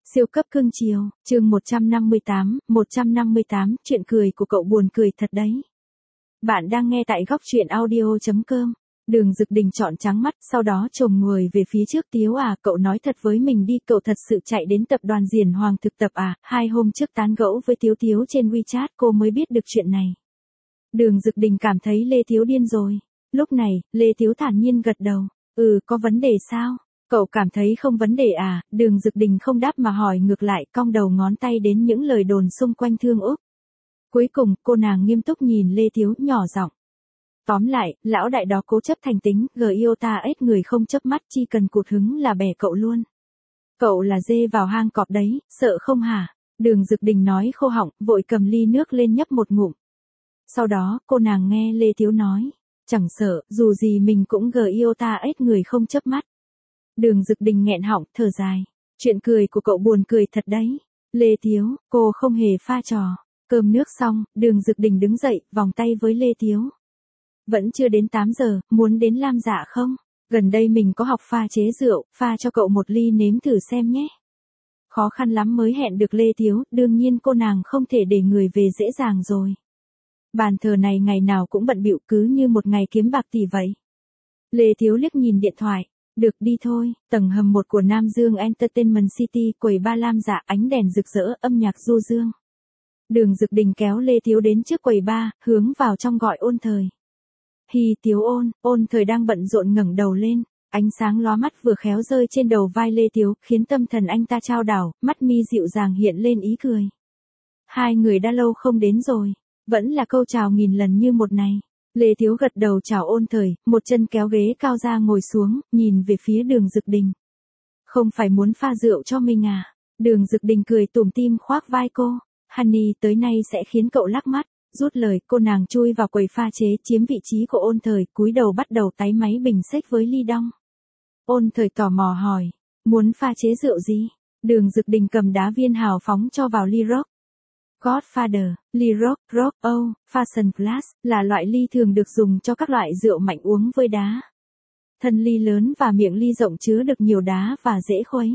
Siêu cấp cưng chiều, chương 158, chuyện cười của cậu buồn cười thật đấy. Bạn đang nghe tại góc truyện audio.com. Đường Dực Đình trọn trắng mắt, sau đó chồm người về phía trước. Tiếu à, cậu nói thật với mình đi, cậu thật sự chạy đến tập đoàn Diền Hoàng thực tập à? 2 hôm trước tán gẫu với Tiếu Tiếu trên WeChat cô mới biết được chuyện này. Đường Dực Đình cảm thấy Lê Tiếu điên rồi. Lúc này, Lê Tiếu thản nhiên gật đầu. Có vấn đề sao? Cậu cảm thấy không vấn đề à? Đường Dực Đình không đáp mà hỏi ngược lại, cong đầu ngón tay đến những lời đồn xung quanh Thương Úc. Cuối cùng, cô nàng nghiêm túc nhìn Lê Tiếu, nhỏ giọng. Tóm lại, lão đại đó cố chấp thành tính, yêu ta ếch người không chớp mắt, chỉ cần cụt hứng là bẻ cậu luôn. Cậu là dê vào hang cọp đấy, sợ không hả? Đường Dực Đình nói khô họng, vội cầm ly nước lên nhấp một ngụm. Sau đó, cô nàng nghe Lê Tiếu nói, chẳng sợ, dù gì mình cũng yêu ta ếch người không chớp mắt. Đường Dực Đình nghẹn họng, thở dài. Chuyện cười của cậu buồn cười thật đấy. Lê Tiếu, cô không hề pha trò. Cơm nước xong, Đường Dực Đình đứng dậy, vòng tay với Lê Tiếu. Vẫn chưa đến 8 giờ, muốn đến Lam Dạ không? Gần đây mình có học pha chế rượu, pha cho cậu một ly nếm thử xem nhé. Khó khăn lắm mới hẹn được Lê Tiếu, đương nhiên cô nàng không thể để người về dễ dàng rồi. Bàn thờ này ngày nào cũng bận bịu, cứ như một ngày kiếm bạc tỷ vậy. Lê Tiếu liếc nhìn điện thoại. Được đi thôi, tầng hầm 1 của Nam Dương Entertainment City, quầy ba Lam Dạ, ánh đèn rực rỡ, âm nhạc du dương. Đường Dực Đình kéo Lê Tiếu đến trước quầy ba, hướng vào trong gọi Ôn Thời. Hi Tiếu Ôn Thời đang bận rộn ngẩng đầu lên, ánh sáng lóa mắt vừa khéo rơi trên đầu vai Lê Tiếu, khiến tâm thần anh ta chao đảo, mắt mi dịu dàng hiện lên ý cười. Hai người đã lâu không đến rồi, vẫn là câu chào nghìn lần như một này. Lê Tiếu gật đầu chào Ôn Thời, một chân kéo ghế cao ra ngồi xuống, nhìn về phía Đường Dực Đình. Không phải muốn pha rượu cho mình à? Đường Dực Đình cười tủm tỉm khoác vai cô. Honey, tới nay sẽ khiến cậu lắc mắt. Rút lời, cô nàng chui vào quầy pha chế, chiếm vị trí của Ôn Thời, cúi đầu bắt đầu tái máy bình xếch với ly đong. Ôn Thời tò mò hỏi, muốn pha chế rượu gì? Đường Dực Đình cầm đá viên hào phóng cho vào ly rock. Godfather, ly rock, Fashion Plus, là loại ly thường được dùng cho các loại rượu mạnh uống với đá. Thân ly lớn và miệng ly rộng chứa được nhiều đá và dễ khuấy.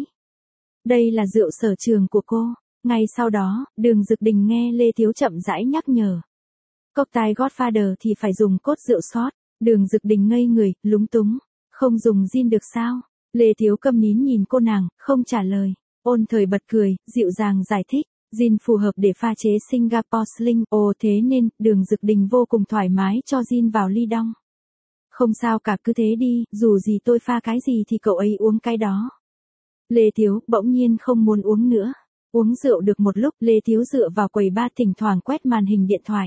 Đây là rượu sở trường của cô. Ngay sau đó, Đường Dực Đình nghe Lê Tiếu chậm rãi nhắc nhở. Cocktail Godfather thì phải dùng cốt rượu shot. Đường Dực Đình ngây người, lúng túng. Không dùng gin được sao? Lê Tiếu câm nín nhìn cô nàng, không trả lời. Ôn Thời bật cười, dịu dàng giải thích. Gin phù hợp để pha chế Singapore Sling, thế nên, Đường Dực Đình vô cùng thoải mái cho gin vào ly đong. Không sao cả, cứ thế đi, dù gì tôi pha cái gì thì cậu ấy uống cái đó. Lê Tiếu bỗng nhiên không muốn uống nữa. Uống rượu được một lúc, Lê Tiếu dựa vào quầy ba thỉnh thoảng quét màn hình điện thoại.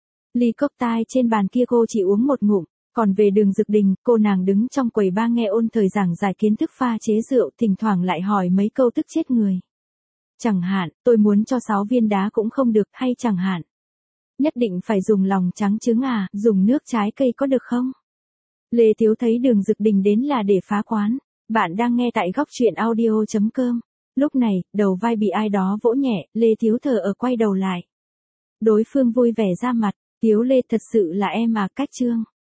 Ly cocktail trên bàn kia cô chỉ uống một ngụm, còn về Đường Dực Đình, cô nàng đứng trong quầy ba nghe Ôn Thời giảng giải kiến thức pha chế rượu, thỉnh thoảng lại hỏi mấy câu tức chết người. Chẳng hạn, tôi muốn cho 6 viên đá cũng không được, hay chẳng hạn. Nhất định phải dùng lòng trắng trứng à, dùng nước trái cây có được không? Lê Tiếu thấy Đường Dực Đình đến là để phá quán. Bạn đang nghe tại góc truyện audio.com. Lúc này, đầu vai bị ai đó vỗ nhẹ, Lê Tiếu thở quay đầu lại. Đối phương vui vẻ ra mặt, Tiếu Lê thật sự là em à, cách trương.